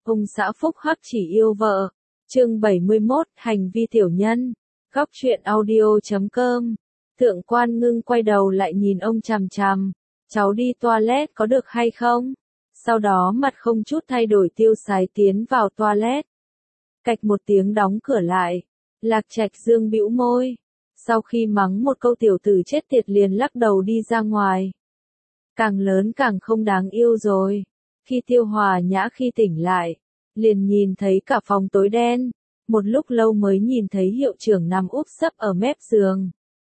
Ông xã phúc hắc chỉ yêu vợ. Chương 71, hành vi tiểu nhân. Góc truyện audio.com. Thượng Quan Ngưng quay đầu lại nhìn ông chằm chằm. Cháu đi toilet có được hay không? Sau đó mặt không chút thay đổi tiêu sái tiến vào toilet. Cạch một tiếng đóng cửa lại. Lạc Trạch Dương bĩu môi. Sau khi mắng một câu tiểu tử chết tiệt liền lắc đầu đi ra ngoài. Càng lớn càng không đáng yêu rồi. Khi Tiêu Hòa Nhã khi tỉnh lại, liền nhìn thấy cả phòng tối đen, một lúc lâu mới nhìn thấy hiệu trưởng nằm úp sấp ở mép giường.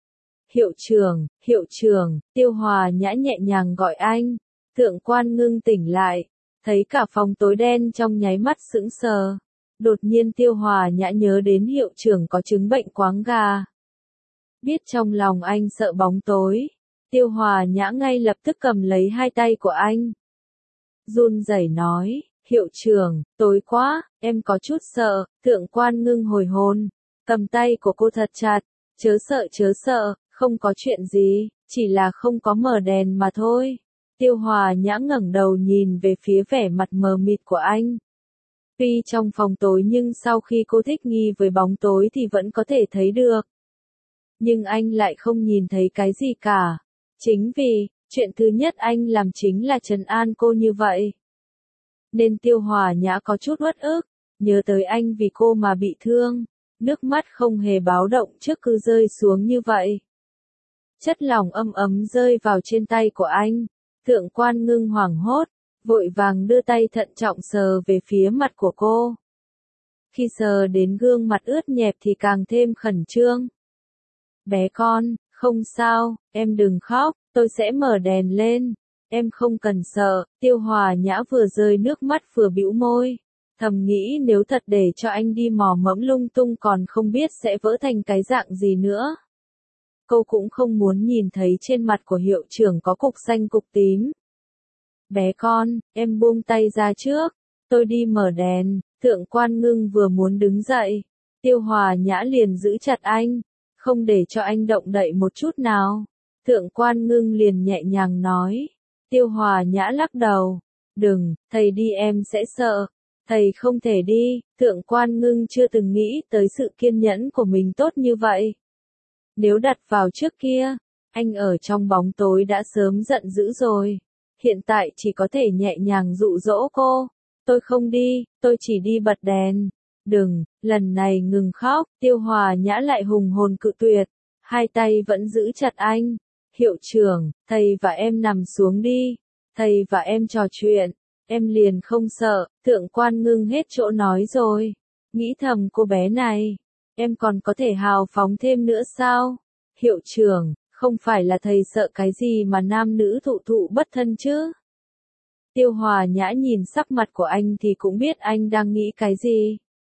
Hiệu trưởng, Tiêu Hòa Nhã nhẹ nhàng gọi anh. Thượng Quan Ngưng tỉnh lại, thấy cả phòng tối đen trong nháy mắt sững sờ. Đột nhiên Tiêu Hòa Nhã nhớ đến hiệu trưởng có chứng bệnh quáng gà. Biết trong lòng anh sợ bóng tối, Tiêu Hòa Nhã ngay lập tức cầm lấy hai tay của anh. Run rẩy nói, hiệu trưởng, tối quá, em có chút sợ. Thượng Quan Ngưng hồi hồn, cầm tay của cô thật chặt, chớ sợ, không có chuyện gì, chỉ là không có mở đèn mà thôi. Tiêu Hòa Nhã ngẩng đầu nhìn về phía vẻ mặt mờ mịt của anh. Tuy trong phòng tối nhưng sau khi cô thích nghi với bóng tối thì vẫn có thể thấy được. Nhưng anh lại không nhìn thấy cái gì cả. Chính vì, chuyện thứ nhất anh làm chính là trấn an cô như vậy. Nên Tiêu Hòa Nhã có chút uất ức, nhớ tới anh vì cô mà bị thương, nước mắt không hề báo động trước cứ rơi xuống như vậy. Chất lỏng ấm ấm rơi vào trên tay của anh, Thượng Quan Ngưng hoảng hốt, vội vàng đưa tay thận trọng sờ về phía mặt của cô. Khi sờ đến gương mặt ướt nhẹp thì càng thêm khẩn trương. Bé con, không sao, em đừng khóc, tôi sẽ mở đèn lên. Em không cần sợ. Tiêu Hòa Nhã vừa rơi nước mắt vừa bĩu môi. Thầm nghĩ nếu thật để cho anh đi mò mẫm lung tung còn không biết sẽ vỡ thành cái dạng gì nữa. Cô cũng không muốn nhìn thấy trên mặt của hiệu trưởng có cục xanh cục tím. Bé con, em buông tay ra trước. Tôi đi mở đèn. Thượng Quan Ngưng vừa muốn đứng dậy. Tiêu Hòa Nhã liền giữ chặt anh. Không để cho anh động đậy một chút nào. Thượng Quan Ngưng liền nhẹ nhàng nói. Tiêu Hòa Nhã lắc đầu. Đừng, thầy đi em sẽ sợ. Thầy không thể đi. Thượng Quan Ngưng chưa từng nghĩ tới sự kiên nhẫn của mình tốt như vậy. Nếu đặt vào trước kia, anh ở trong bóng tối đã sớm giận dữ rồi. Hiện tại chỉ có thể nhẹ nhàng dụ dỗ cô. Tôi không đi, tôi chỉ đi bật đèn. Đừng, lần này ngừng khóc. Tiêu Hòa Nhã lại hùng hồn cự tuyệt. Hai tay vẫn giữ chặt anh. Hiệu trưởng, thầy và em nằm xuống đi. Thầy và em trò chuyện. Em liền không sợ. Thượng Quan Ngưng hết chỗ nói rồi. Nghĩ thầm cô bé này. Em còn có thể hào phóng thêm nữa sao? Hiệu trưởng, không phải là thầy sợ cái gì mà nam nữ thụ bất thân chứ? Tiêu Hòa Nhã nhìn sắc mặt của anh thì cũng biết anh đang nghĩ cái gì.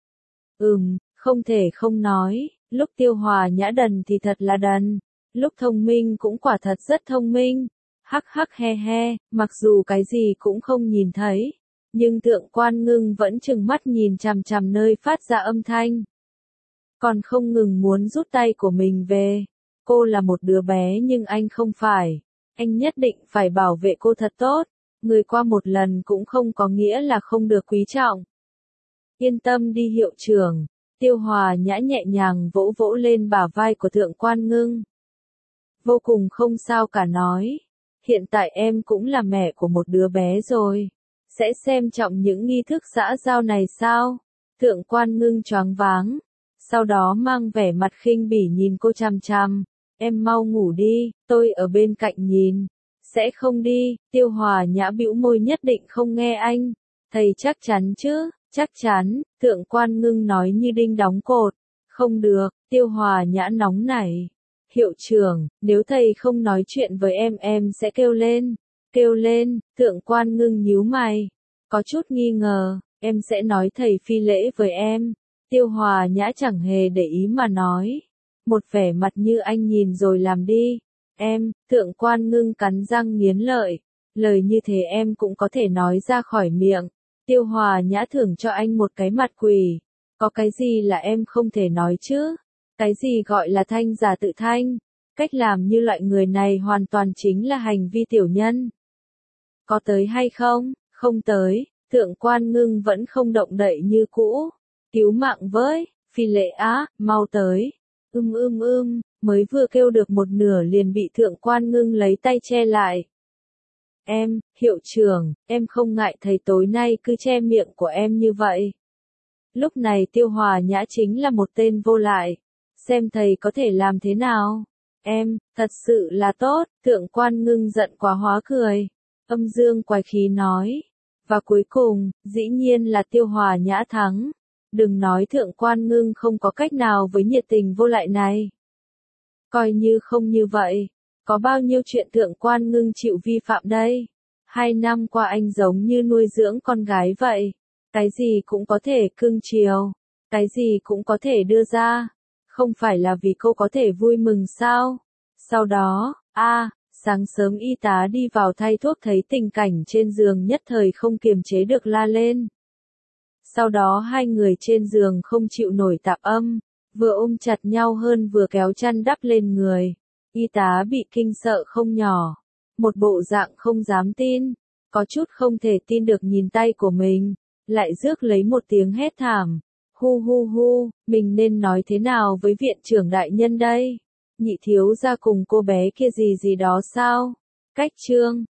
Không thể không nói, lúc Tiêu Hòa Nhã đần thì thật là đần, lúc thông minh cũng quả thật rất thông minh. Hắc hắc he he, mặc dù cái gì cũng không nhìn thấy, nhưng Thượng Quan Ngưng vẫn trừng mắt nhìn chằm chằm nơi phát ra âm thanh. Còn không ngừng muốn rút tay của mình về. Cô là một đứa bé nhưng anh không phải. Anh nhất định phải bảo vệ cô thật tốt. Người qua một lần cũng không có nghĩa là không được quý trọng. Yên tâm đi hiệu trưởng. Tiêu Hòa Nhã nhẹ nhàng vỗ vỗ lên bả vai của Thượng Quan Ngưng. Vô cùng không sao cả nói. Hiện tại em cũng là mẹ của một đứa bé rồi. Sẽ xem trọng những nghi thức xã giao này sao? Thượng Quan Ngưng choáng váng. Sau đó mang vẻ mặt khinh bỉ nhìn cô chằm chằm. Em mau ngủ đi, tôi ở bên cạnh nhìn. Sẽ không đi. Tiêu Hòa Nhã bĩu môi nhất định không nghe anh. Thầy chắc chắn chứ? Chắc chắn. Thượng Quan Ngưng nói như đinh đóng cột. Không được. Tiêu Hòa Nhã nóng nảy. Hiệu trưởng, nếu thầy không nói chuyện với em sẽ kêu lên. Kêu lên. Thượng Quan Ngưng nhíu mày. Có chút nghi ngờ. Em sẽ nói thầy phi lễ với em. Tiêu Hòa Nhã chẳng hề để ý mà nói. Một vẻ mặt như anh nhìn rồi làm đi. Em, Thượng Quan Ngưng cắn răng nghiến lợi. Lời như thế em cũng có thể nói ra khỏi miệng. Tiêu Hòa Nhã thưởng cho anh một cái mặt quỷ. Có cái gì là em không thể nói chứ? Cái gì gọi là thanh giả tự thanh? Cách làm như loại người này hoàn toàn chính là hành vi tiểu nhân. Có tới hay không? Không tới. Thượng quan ngưng vẫn không động đậy như cũ. Cứu mạng với, Phi Lệ á, mau tới. Mới vừa kêu được một nửa liền bị thượng quan ngưng lấy tay che lại. Em, hiệu trưởng, em không ngại thầy tối nay cứ che miệng của em như vậy. Lúc này Tiêu Hòa Nhã chính là một tên vô lại. Xem thầy có thể làm thế nào. Em, thật sự là tốt, thượng quan ngưng giận quá hóa cười. Âm dương quái khí nói. Và cuối cùng, dĩ nhiên là Tiêu Hòa Nhã thắng. Đừng nói thượng quan ngưng không có cách nào với nhiệt tình vô lại này. Coi như không như vậy. Có bao nhiêu chuyện thượng quan ngưng chịu vi phạm đây? 2 năm qua anh giống như nuôi dưỡng con gái vậy. Cái gì cũng có thể cưng chiều. Cái gì cũng có thể đưa ra. Không phải là vì cô có thể vui mừng sao? Sau đó, sáng sớm y tá đi vào thay thuốc thấy tình cảnh trên giường nhất thời không kiềm chế được la lên. Sau đó hai người trên giường không chịu nổi tạp âm, vừa ôm chặt nhau hơn vừa kéo chăn đắp lên người. Y tá bị kinh sợ không nhỏ, một bộ dạng không dám tin, có chút không thể tin được nhìn tay của mình, lại rước lấy một tiếng hét thảm. Hu, mình nên nói thế nào với viện trưởng đại nhân đây? Nhị thiếu gia cùng cô bé kia gì đó sao? Cách chương